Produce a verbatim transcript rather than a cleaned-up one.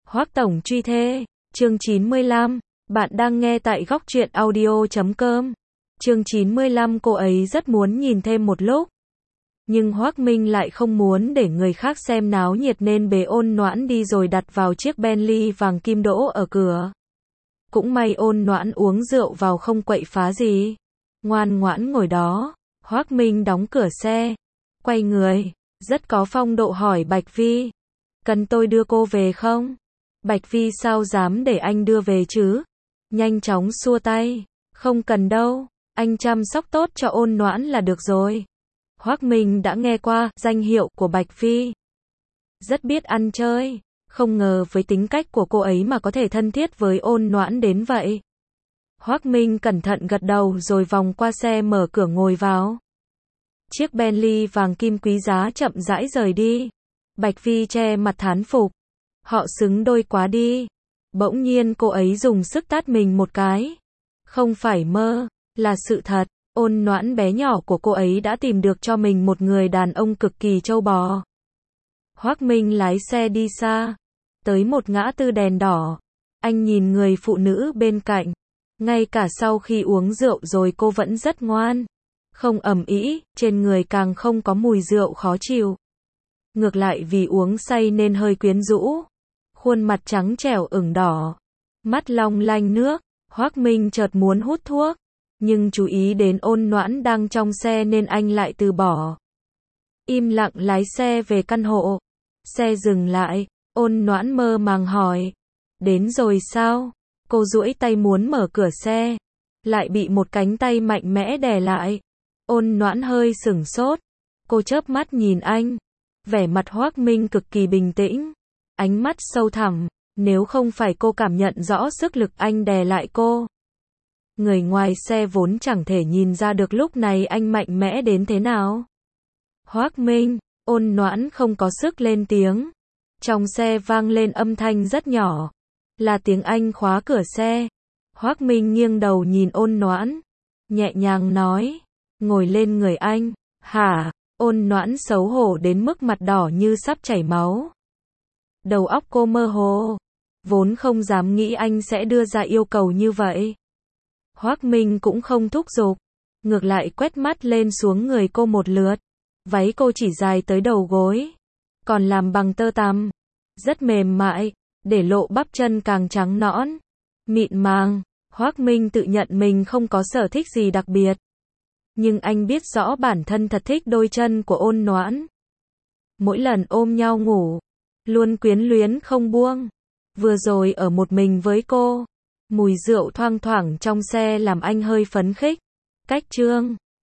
Hoắc tổng truy thê, chương chín mươi lăm, bạn đang nghe tại góc truyện audio chấm com. Chương chín mươi lăm cô ấy rất muốn nhìn thêm một lúc. Nhưng Hoắc Minh lại không muốn để người khác xem náo nhiệt nên bế Ôn Noãn đi rồi đặt vào chiếc Bentley vàng kim đỗ ở cửa. Cũng may Ôn Noãn uống rượu vào không quậy phá gì. Ngoan ngoãn ngồi đó, Hoắc Minh đóng cửa xe, quay người, rất có phong độ hỏi Bạch Vi. Cần tôi đưa cô về không? Bạch Vi sao dám để anh đưa về chứ? Nhanh chóng xua tay. Không cần đâu, anh chăm sóc tốt cho Ôn Noãn là được rồi. Hoắc Minh đã nghe qua danh hiệu của Bạch Vi. Rất biết ăn chơi, không ngờ với tính cách của cô ấy mà có thể thân thiết với Ôn Noãn đến vậy. Hoắc Minh cẩn thận gật đầu rồi vòng qua xe mở cửa ngồi vào. Chiếc Bentley vàng kim quý giá chậm rãi rời đi. Bạch Vi che mặt thán phục. Họ xứng đôi quá đi. Bỗng nhiên cô ấy dùng sức tát mình một cái. Không phải mơ, là sự thật. Ôn Noãn bé nhỏ của cô ấy đã tìm được cho mình một người đàn ông cực kỳ trâu bò. Hoắc Minh lái xe đi xa. Tới một ngã tư đèn đỏ. Anh nhìn người phụ nữ bên cạnh. Ngay cả sau khi uống rượu rồi cô vẫn rất ngoan. Không ầm ĩ, trên người càng không có mùi rượu khó chịu. Ngược lại vì uống say nên hơi quyến rũ. Khuôn mặt trắng trẻo ửng đỏ. Mắt long lanh nước. Hoắc Minh chợt muốn hút thuốc. Nhưng chú ý đến Ôn Noãn đang trong xe nên anh lại từ bỏ. Im lặng lái xe về căn hộ. Xe dừng lại. Ôn Noãn mơ màng hỏi. Đến rồi sao? Cô duỗi tay muốn mở cửa xe. Lại bị một cánh tay mạnh mẽ đè lại. Ôn Noãn hơi sửng sốt. Cô chớp mắt nhìn anh. Vẻ mặt Hoắc Minh cực kỳ bình tĩnh. Ánh mắt sâu thẳm. Nếu không phải cô cảm nhận rõ sức lực anh đè lại cô. Người ngoài xe vốn chẳng thể nhìn ra được lúc này anh mạnh mẽ đến thế nào. Hoắc Minh, Ôn Noãn không có sức lên tiếng. Trong xe vang lên âm thanh rất nhỏ. Là tiếng anh khóa cửa xe. Hoắc Minh nghiêng đầu nhìn Ôn Noãn. Nhẹ nhàng nói. Ngồi lên người anh. Hả? Ôn Noãn xấu hổ đến mức mặt đỏ như sắp chảy máu. Đầu óc cô mơ hồ. Vốn không dám nghĩ anh sẽ đưa ra yêu cầu như vậy. Hoắc Minh cũng không thúc giục. Ngược lại quét mắt lên xuống người cô một lượt. Váy cô chỉ dài tới đầu gối. Còn làm bằng tơ tằm. Rất mềm mại. Để lộ bắp chân càng trắng nõn. Mịn màng. Hoắc Minh tự nhận mình không có sở thích gì đặc biệt. Nhưng anh biết rõ bản thân thật thích đôi chân của Ôn Noãn. Mỗi lần ôm nhau ngủ. Luôn quyến luyến không buông. Vừa rồi ở một mình với cô. Mùi rượu thoang thoảng trong xe làm anh hơi phấn khích. Cách chương